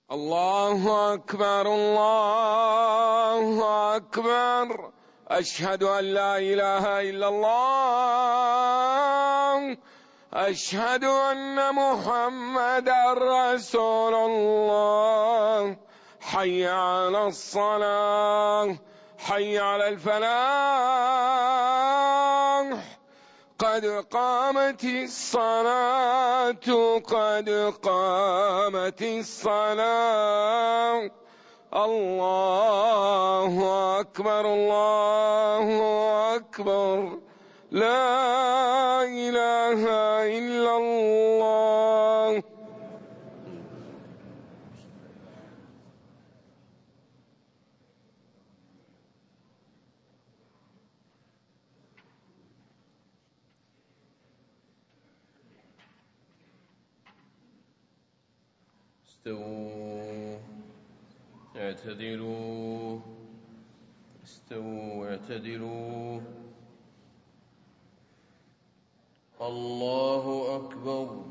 الله أكبر الله أكبر. أشهد أن لا إله إلا الله. أشهد أن محمدًا رسول الله. حي على الصلاة، حي على الفلاح، قد قامت الصلاة، قد قامت الصلاة. الله أكبر الله أكبر. لا إله إلا الله. استووا اعتدلوا، استووا اعتدلوا. الله أكبر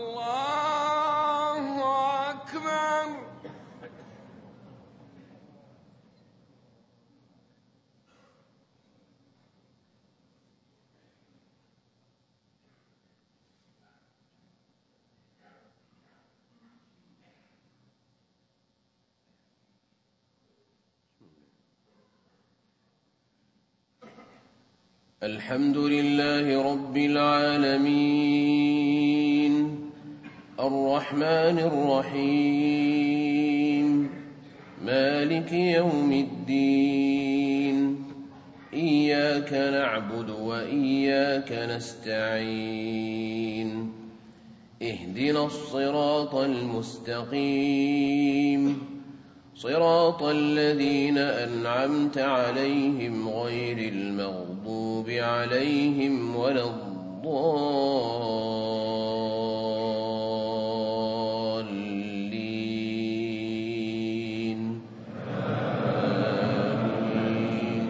الله أكبر. الحمد لله رب العالمين، الرحمن الرحيم، مالك يوم الدين. إياك نعبد وإياك نستعين. اهدنا الصراط المستقيم، صراط الذين أنعمت عليهم غير المغضوب عليهم ولا الضالين. آمين.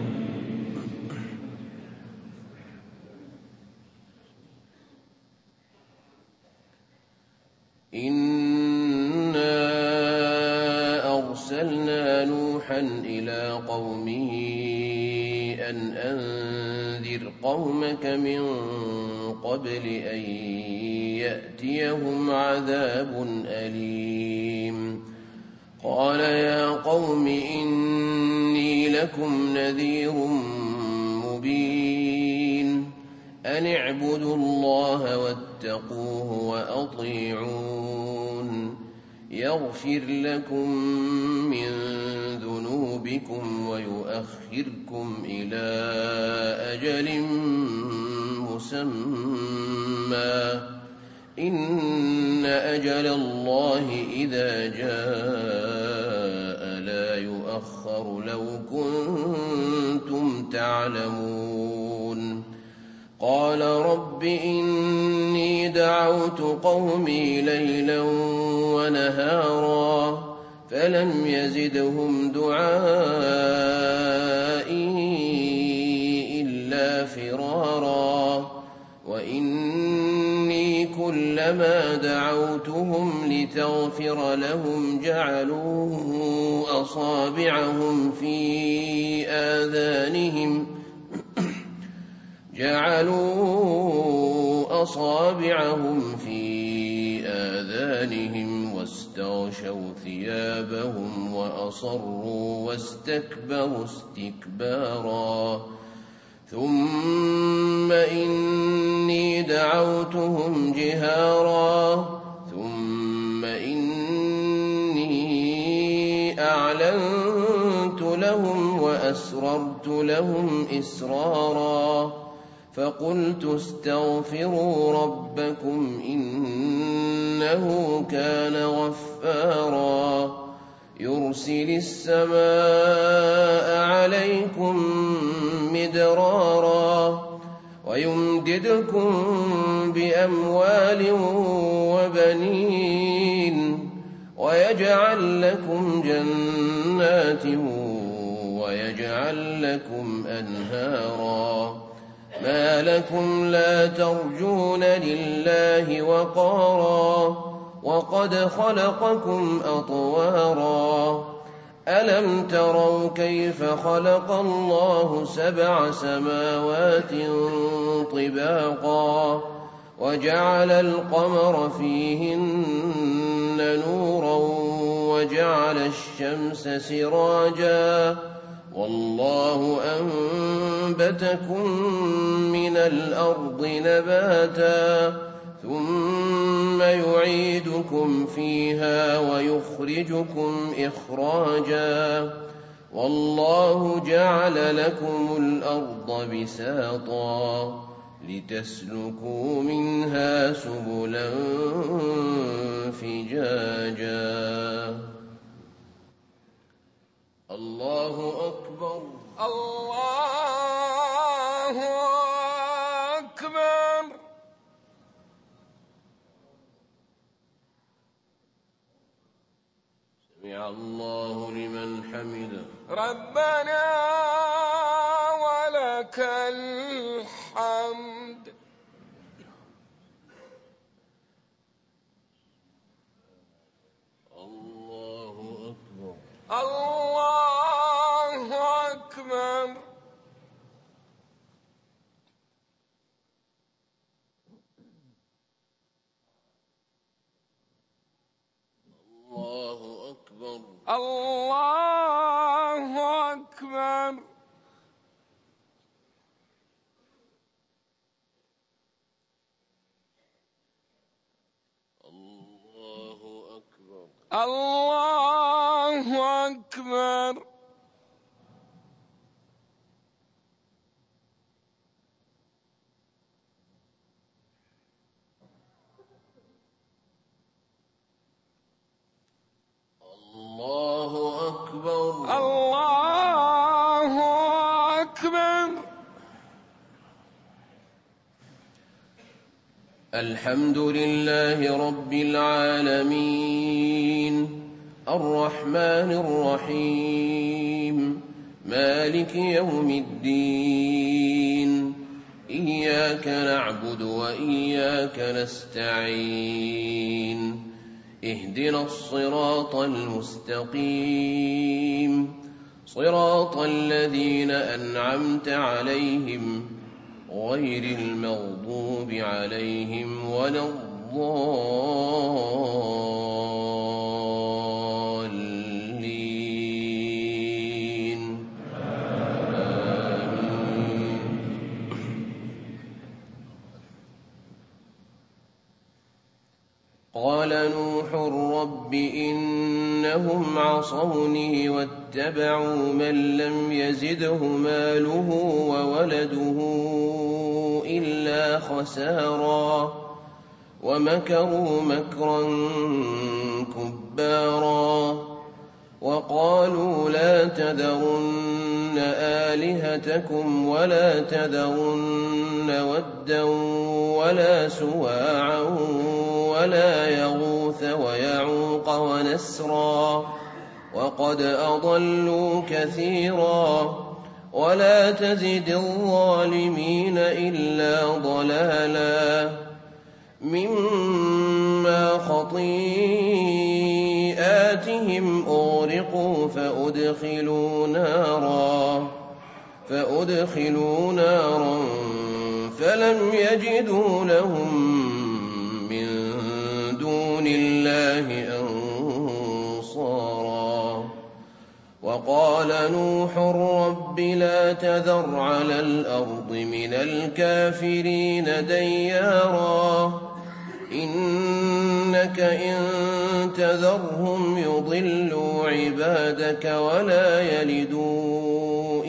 أرسلنا نوحا إلى قومه أن أنذر قومك من قبل أن يأتيهم عذاب أليم. قال يا قوم إني لكم نذير مبين، أن اعبدوا الله واتقوه وأطيعون، يغفر لكم من ذنوبكم ويؤخركم إلى أجل مسمى، إن أجل الله إذا جاء لا يؤخر لو كنتم تعلمون. قال رب إني دعوت قومي ليلا ونهارا فلم يزدهم دعائي إلا فرارا، وإني كلما دعوتهم لتغفر لهم جعلوا أصابعهم في آذانهم واستغشوا ثيابهم وأصروا واستكبروا استكبارا. ثم إني دعوتهم جهارا، ثم إني أعلنت لهم وأسررت لهم إسرارا، فقلت استغفروا ربكم إنه كان غفارا، يرسل السماء عليكم مدرارا ويمددكم بأموال وبنين ويجعل لكم جنات ويجعل لكم أنهارا. ما لكم لا ترجون لله وقارا وقد خلقكم أطوارا ألم تروا كيف خلق الله 7 سماوات طباقا وجعل القمر فيهن نورا وجعل الشمس سراجا والله أنبتكم من الأرض نباتا ثم يعيدكم فيها ويخرجكم إخراجا والله جعل لكم الأرض بساطا لتسلكوا منها سبلا فجاجا الله أكبر الله أكبر سمع الله لمن حمده ربنا ولك الحمد الله أكبر الله أكبر الله أكبر الله أكبر الله أكبر الله أكبر الله أكبر الله أكبر الحمد لله رب العالمين الرحمن الرحيم مالك يوم الدين إياك نعبد وإياك نستعين اهدنا الصراط المستقيم صراط الذين أنعمت عليهم غير المغضوب عليهم ولا الضالين آمين. قال نوح رب إنهم عصوني واتبعوا من لم يزده ماله وولده إلا خسارا ومكروا مكرا كبارا وقالوا لا تذرن آلهتكم ولا تذرن ودا ولا سواعا ولا يغوث ويعوق ونسرا وقد أضلوا كثيرا ولا تزد الظالمين إلا ضلالا مما خطيئاتهم أغرقوا فأدخلوا نارا فلم يجدوا لهم من دون الله أنصارا وقال نوح رب لا تذر على الأرض من الكافرين ديارا إنك إن تذرهم يضلوا عبادك ولا يلدوا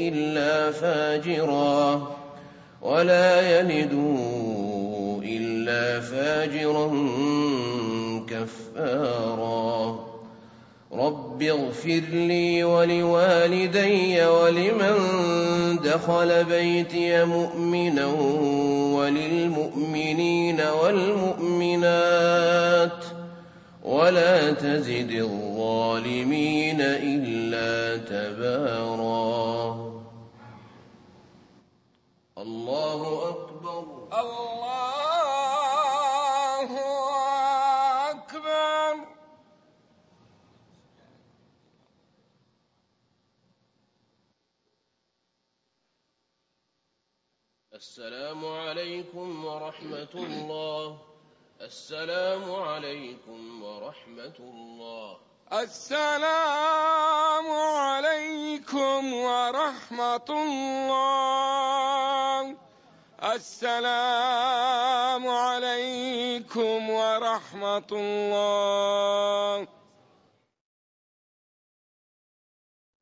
إلا فاجرا كفارا رب اغفر لي ولوالدي ولمن دخل بيتي مؤمنا وللمؤمنين والمؤمنات ولا تزد الظالمين إلا تبارا الله أكبر الله أكبر السلام عليكم ورحمة الله. السلام عليكم ورحمة الله. السلام عليكم ورحمة الله. السلام عليكم ورحمة الله.